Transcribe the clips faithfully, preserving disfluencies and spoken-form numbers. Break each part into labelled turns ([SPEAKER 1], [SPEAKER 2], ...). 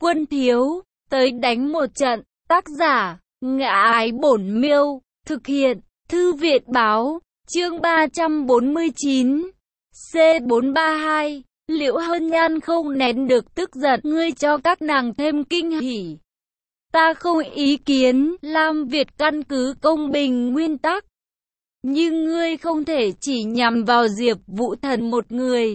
[SPEAKER 1] Quân thiếu, tới đánh một trận. Tác giả, Ngã Ái Bổn Miêu. Thực hiện, Thư Viện Báo. Chương ba trăm bốn mươi chín. C bốn ba hai. Liễu Hân Nhan không nén được tức giận. Ngươi cho các nàng thêm kinh hỉ. Ta không ý kiến. Lam Việt căn cứ công bình nguyên tắc. Nhưng ngươi không thể chỉ nhằm vào Diệp Vũ Thần một người.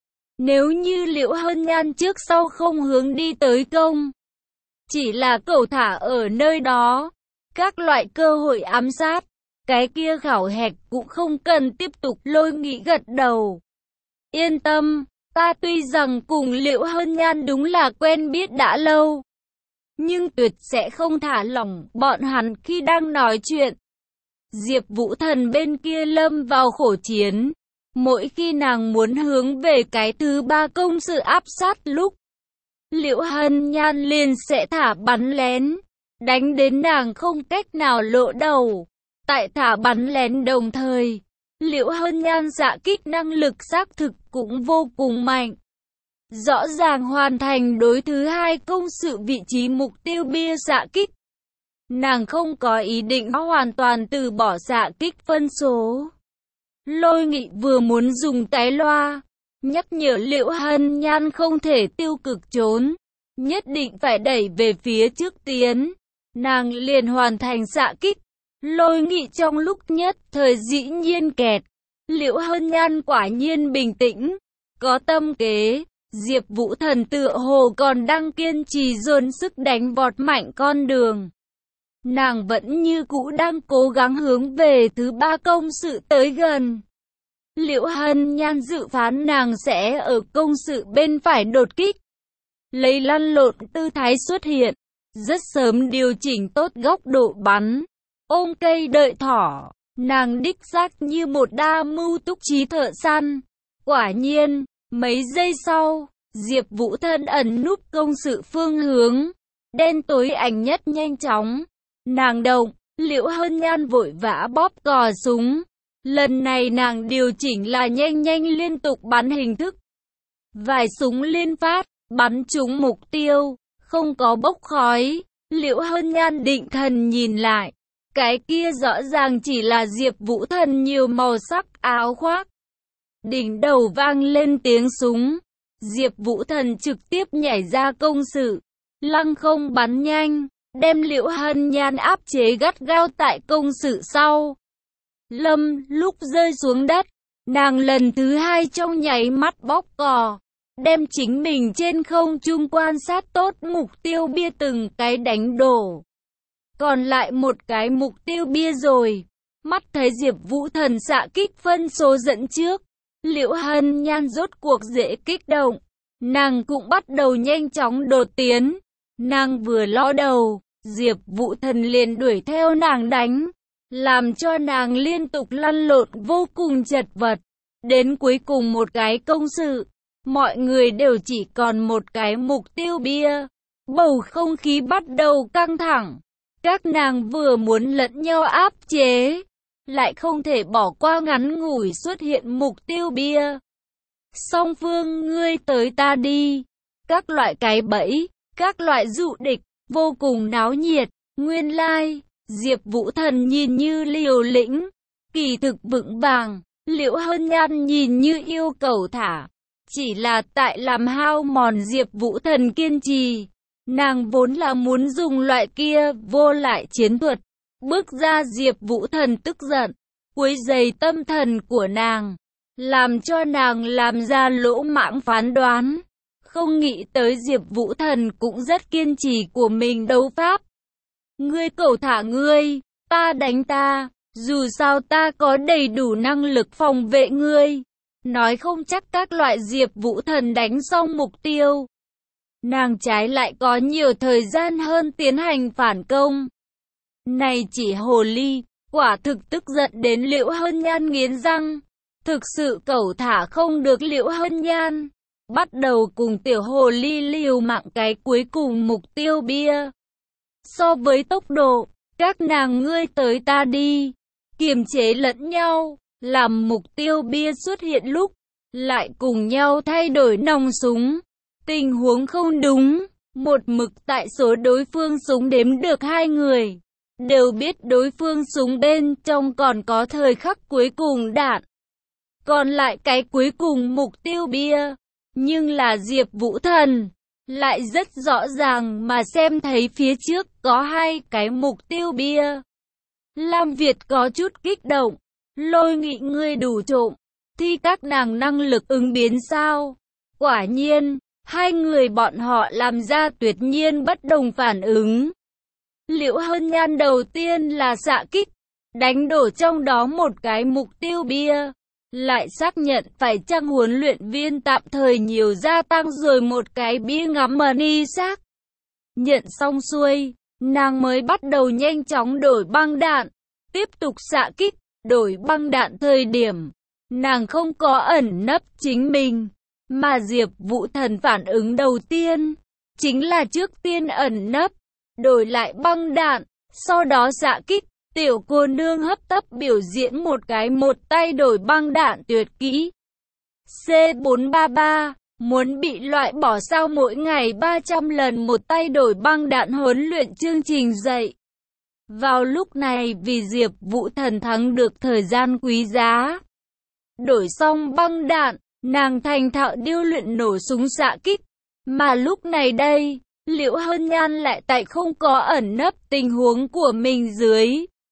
[SPEAKER 1] Nếu như Liễu Hân Nhan trước sau không hướng đi tới công, chỉ là cẩu thả ở nơi đó, các loại cơ hội ám sát, cái kia khảo hạch cũng không cần tiếp tục. Lôi Nghị gật đầu. Yên tâm, ta tuy rằng cùng Liễu Hân Nhan đúng là quen biết đã lâu, nhưng tuyệt sẽ không thả lỏng bọn hắn khi đang nói chuyện. Diệp Vũ Thần bên kia lâm vào khổ chiến. Mỗi khi nàng muốn hướng về cái thứ ba công sự áp sát lúc, Liễu Hân Nhan liền sẽ thả bắn lén, đánh đến nàng không cách nào lộ đầu. Tại thả bắn lén đồng thời, Liễu Hân Nhan xạ kích năng lực xác thực cũng vô cùng mạnh. Rõ ràng hoàn thành đối thứ hai công sự vị trí mục tiêu bia xạ kích. Nàng không có ý định hoàn toàn từ bỏ xạ kích phân số. Lôi Nghị vừa muốn dùng cái loa, nhắc nhở Liễu Hân Nhan không thể tiêu cực trốn, nhất định phải đẩy về phía trước tiến. Nàng liền hoàn thành xạ kích. Lôi Nghị trong lúc nhất thời dĩ nhiên kẹt. Liễu Hân Nhan quả nhiên bình tĩnh, có tâm kế. Diệp Vũ Thần tựa hồ còn đang kiên trì dồn sức đánh vọt mạnh con đường. Nàng vẫn như cũ đang cố gắng hướng về thứ ba công sự tới gần. Liễu Hân Nhan dự phán nàng sẽ ở công sự bên phải đột kích, lấy lăn lộn tư thái xuất hiện, rất sớm điều chỉnh tốt góc độ bắn, ôm cây đợi thỏ. Nàng đích xác như một đa mưu túc trí thợ săn. Quả nhiên, mấy giây sau, Diệp Vũ Thần ẩn núp công sự phương hướng, đen tối ảnh nhất nhanh chóng. Nàng động, Liễu Hân Nhan vội vã bóp cò súng. Lần này nàng điều chỉnh là nhanh nhanh liên tục bắn hình thức. Vài súng liên phát, bắn trúng mục tiêu, không có bốc khói. Liễu Hân Nhan định thần nhìn lại. Cái kia rõ ràng chỉ là Diệp Vũ Thần nhiều màu sắc áo khoác. Đỉnh đầu vang lên tiếng súng. Diệp Vũ Thần trực tiếp nhảy ra công sự, lăng không bắn nhanh, đem Liễu Hân Nhan áp chế gắt gao tại công sự sau. Lâm lúc rơi xuống đất, nàng lần thứ hai trong nháy mắt bóp cò, đem chính mình trên không trung quan sát tốt mục tiêu bia từng cái đánh đổ. Còn lại một cái mục tiêu bia rồi, mắt thấy Diệp Vũ Thần xạ kích phân số dẫn trước, Liễu Hân Nhan rốt cuộc dễ kích động, nàng cũng bắt đầu nhanh chóng đột tiến. Nàng vừa ló đầu, Diệp Vũ Thần liền đuổi theo nàng đánh, làm cho nàng liên tục lăn lộn vô cùng chật vật. Đến cuối cùng một cái công sự, mọi người đều chỉ còn một cái mục tiêu bia. Bầu không khí bắt đầu căng thẳng. Các nàng vừa muốn lẫn nhau áp chế, lại không thể bỏ qua ngắn ngủi xuất hiện mục tiêu bia. Song phương ngươi tới ta đi, các loại cái bẫy, các loại dụ địch, vô cùng náo nhiệt. Nguyên lai, like, Diệp Vũ Thần nhìn như liều lĩnh, kỳ thực vững vàng. Liễu Hân Nhan nhìn như yêu cầu thả, chỉ là tại làm hao mòn Diệp Vũ Thần kiên trì. Nàng vốn là muốn dùng loại kia vô lại chiến thuật, bước ra. Diệp Vũ Thần tức giận, quấy rầy tâm thần của nàng, làm cho nàng làm ra lỗ mãng phán đoán. Không nghĩ tới Diệp Vũ Thần cũng rất kiên trì của mình đấu pháp. Ngươi cẩu thả ngươi, ta đánh ta, dù sao ta có đầy đủ năng lực phòng vệ ngươi. Nói không chắc các loại Diệp Vũ Thần đánh xong mục tiêu, nàng trái lại có nhiều thời gian hơn tiến hành phản công. Này chỉ hồ ly, quả thực tức giận đến Liễu Hân Nhan nghiến răng. Thực sự cẩu thả không được Liễu Hân Nhan, bắt đầu cùng tiểu hồ ly liều mạng cái cuối cùng mục tiêu bia. So với tốc độ, các nàng ngươi tới ta đi, kiềm chế lẫn nhau, làm mục tiêu bia xuất hiện lúc, lại cùng nhau thay đổi nòng súng. Tình huống không đúng, Một mực tại số đối phương súng đếm được hai người, đều biết đối phương súng bên trong còn có thời khắc cuối cùng đạn. Còn lại cái cuối cùng mục tiêu bia, nhưng là Diệp Vũ Thần lại rất rõ ràng mà xem thấy phía trước có hai cái mục tiêu bia. Lam Việt có chút kích động, Lôi Nghị ngươi đủ trộm, thi các nàng năng lực ứng biến sao? Quả nhiên, hai người bọn họ làm ra tuyệt nhiên bất đồng phản ứng. Liễu Hân Nhan đầu tiên là xạ kích, đánh đổ trong đó một cái mục tiêu bia, lại xác nhận phải chăng huấn luyện viên tạm thời nhiều gia tăng rồi một cái bia ngắm money xác. Nhận xong xuôi, nàng mới bắt đầu nhanh chóng đổi băng đạn, tiếp tục xạ kích, đổi băng đạn thời điểm. Nàng không có ẩn nấp chính mình, mà Diệp Vũ Thần phản ứng đầu tiên, chính là trước tiên ẩn nấp, đổi lại băng đạn, sau đó xạ kích. Tiểu cô nương hấp tấp biểu diễn một cái một tay đổi băng đạn tuyệt kỹ. C bốn ba ba, muốn bị loại bỏ sao mỗi ngày ba trăm lần một tay đổi băng đạn huấn luyện chương trình dạy. Vào lúc này vì Diệp Vũ Thần thắng được thời gian quý giá. Đổi xong băng đạn, nàng thành thạo điêu luyện nổ súng xạ kích. Mà lúc này đây, Liễu Hân Nhan lại tại không có ẩn nấp tình huống của mình dưới.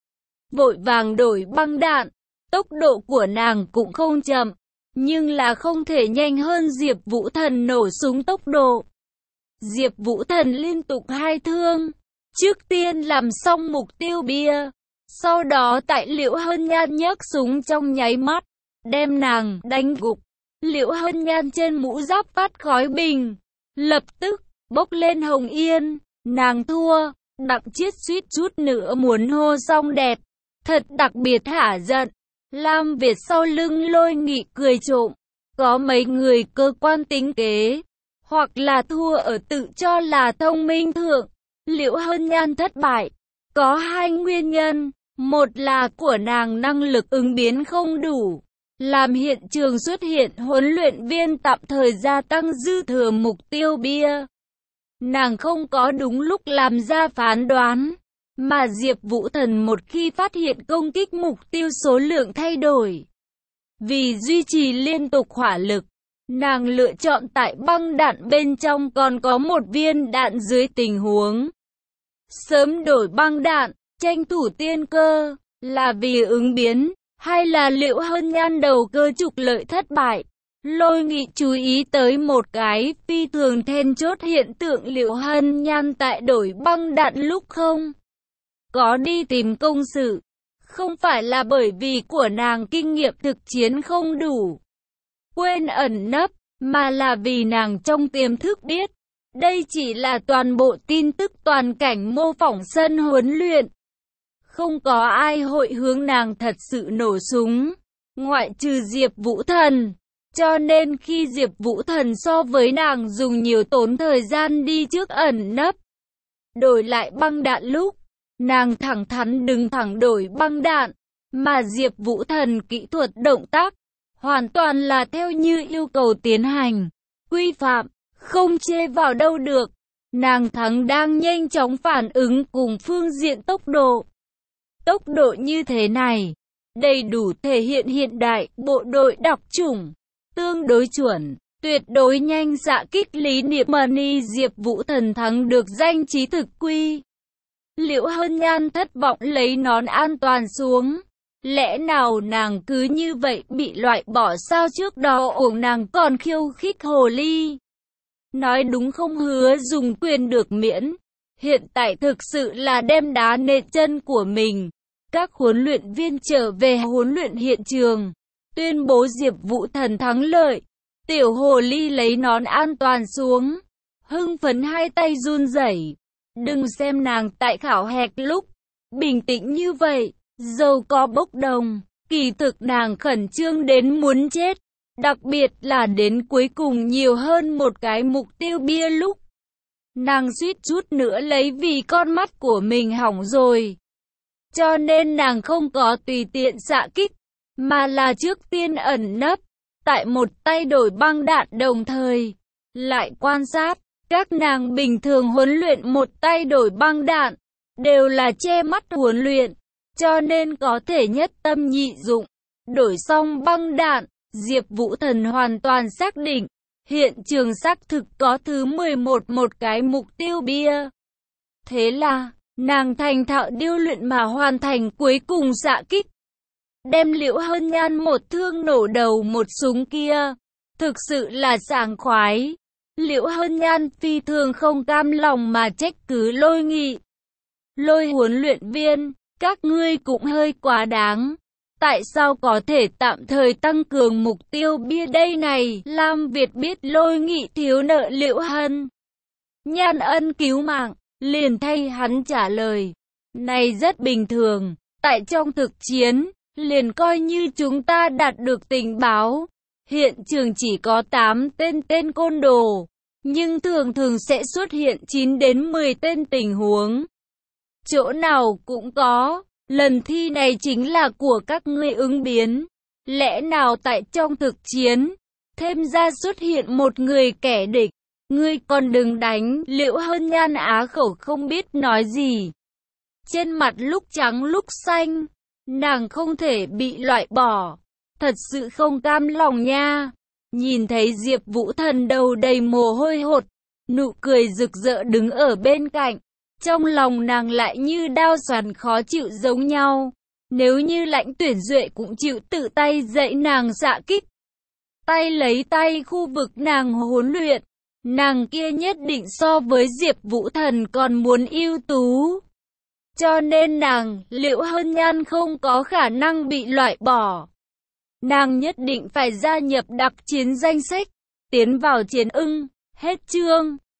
[SPEAKER 1] Vội vàng đổi băng đạn, tốc độ của nàng cũng không chậm, nhưng là không thể nhanh hơn Diệp Vũ Thần nổ súng tốc độ. Diệp Vũ Thần liên tục hai thương, trước tiên làm xong mục tiêu bia, sau đó tại Liễu Hân Nhan nhấc súng trong nháy mắt, đem nàng đánh gục. Liễu Hân Nhan trên mũ giáp phát khói bình, lập tức bốc lên hồng yên, nàng thua. Đặng Chiết suýt chút nữa muốn hô xong đẹp. Thật đặc biệt hả giận. Lam Việt sau lưng Lôi Nghị cười trộm. Có mấy người cơ quan tính kế, hoặc là thua ở tự cho là thông minh thượng. Liễu Hân Nhan thất bại, có hai nguyên nhân. Một là của nàng năng lực ứng biến không đủ, làm hiện trường xuất hiện huấn luyện viên tạm thời gia tăng dư thừa mục tiêu bia. Nàng không có đúng lúc làm ra phán đoán. Mà Diệp Vũ Thần một khi phát hiện công kích mục tiêu số lượng thay đổi, vì duy trì liên tục hỏa lực, nàng lựa chọn tại băng đạn bên trong còn có một viên đạn dưới tình huống sớm đổi băng đạn, tranh thủ tiên cơ, là vì ứng biến, hay là Liễu Hân Nhan đầu cơ trục lợi thất bại. Lôi Nghị chú ý tới một cái phi thường then chốt hiện tượng Liễu Hân Nhan tại đổi băng đạn lúc không có đi tìm công sự, không phải là bởi vì của nàng kinh nghiệm thực chiến không đủ, quên ẩn nấp, mà là vì nàng trong tiềm thức biết, đây chỉ là toàn bộ tin tức toàn cảnh mô phỏng sân huấn luyện. Không có ai hội hướng nàng thật sự nổ súng, ngoại trừ Diệp Vũ Thần. Cho nên khi Diệp Vũ Thần so với nàng dùng nhiều tốn thời gian đi trước ẩn nấp, đổi lại băng đạn lúc, nàng thẳng thắn đứng thẳng đổi băng đạn, mà Diệp Vũ Thần kỹ thuật động tác, hoàn toàn là theo như yêu cầu tiến hành, quy phạm, không chê vào đâu được. Nàng thắng đang nhanh chóng phản ứng cùng phương diện tốc độ. Tốc độ như thế này, đầy đủ thể hiện hiện đại bộ đội đặc chủng, tương đối chuẩn, tuyệt đối nhanh xạ kích lý niệm money. Diệp Vũ Thần thắng được danh trí thực quy. Liễu Hân Nhan thất vọng lấy nón an toàn xuống. Lẽ nào nàng cứ như vậy bị loại bỏ sao? Trước đó ổng nàng còn khiêu khích hồ ly, nói đúng không hứa dùng quyền được miễn. Hiện tại thực sự là đem đá nện chân của mình. Các huấn luyện viên trở về huấn luyện hiện trường, tuyên bố Diệp Vũ Thần thắng lợi. Tiểu hồ ly lấy nón an toàn xuống, hưng phấn hai tay run rẩy. Đừng xem nàng tại khảo hạch lúc bình tĩnh như vậy, dầu có bốc đồng, kỳ thực nàng khẩn trương đến muốn chết. Đặc biệt là đến cuối cùng nhiều hơn một cái mục tiêu bia lúc, nàng suýt chút nữa lấy vì con mắt của mình hỏng rồi. Cho nên nàng không có tùy tiện xạ kích, mà là trước tiên ẩn nấp, tại một tay đổi băng đạn đồng thời lại quan sát, Các nàng bình thường huấn luyện một tay đổi băng đạn, đều là che mắt huấn luyện, cho nên có thể nhất tâm nhị dụng. Đổi xong băng đạn, Diệp Vũ Thần hoàn toàn xác định, hiện trường xác thực có thứ mười một một cái mục tiêu bia. Thế là, nàng thành thạo điêu luyện mà hoàn thành cuối cùng xạ kích. Đem Liễu Hân Nhan một thương nổ đầu một súng kia, thực sự là sảng khoái. Liễu Hân Nhan phi thường không cam lòng mà trách cứ Lôi Nghị. Lôi huấn luyện viên, các ngươi cũng hơi quá đáng. Tại sao có thể tạm thời tăng cường mục tiêu bia đây này? Lam Việt biết Lôi Nghị thiếu nợ Liễu Hân Nhan ân cứu mạng, liền thay hắn trả lời. Này rất bình thường, tại trong thực chiến, liền coi như chúng ta đạt được tình báo. Hiện trường chỉ có tám tên tên côn đồ, nhưng thường thường sẽ xuất hiện chín đến mười tên tình huống. Chỗ nào cũng có, lần thi này chính là của các ngươi ứng biến. Lẽ nào tại trong thực chiến, thêm ra xuất hiện một người kẻ địch, ngươi còn đừng đánh. Liễu Hân Nhan á khẩu không biết nói gì. Trên mặt lúc trắng lúc xanh, nàng không thể bị loại bỏ, thật sự không cam lòng nha. Nhìn thấy Diệp Vũ Thần đầu đầy mồ hôi hột, nụ cười rực rỡ đứng ở bên cạnh, trong lòng nàng lại như đao xoắn khó chịu giống nhau. Nếu như Lãnh Tuyển Duệ cũng chịu tự tay dạy nàng xạ kích, tay lấy tay khu vực nàng huấn luyện, nàng kia nhất định so với Diệp Vũ Thần còn muốn ưu tú. Cho nên nàng, Liễu Hân Nhan không có khả năng bị loại bỏ. Nàng nhất định phải gia nhập đặc chiến danh sách, tiến vào chiến ưng. Hết chương.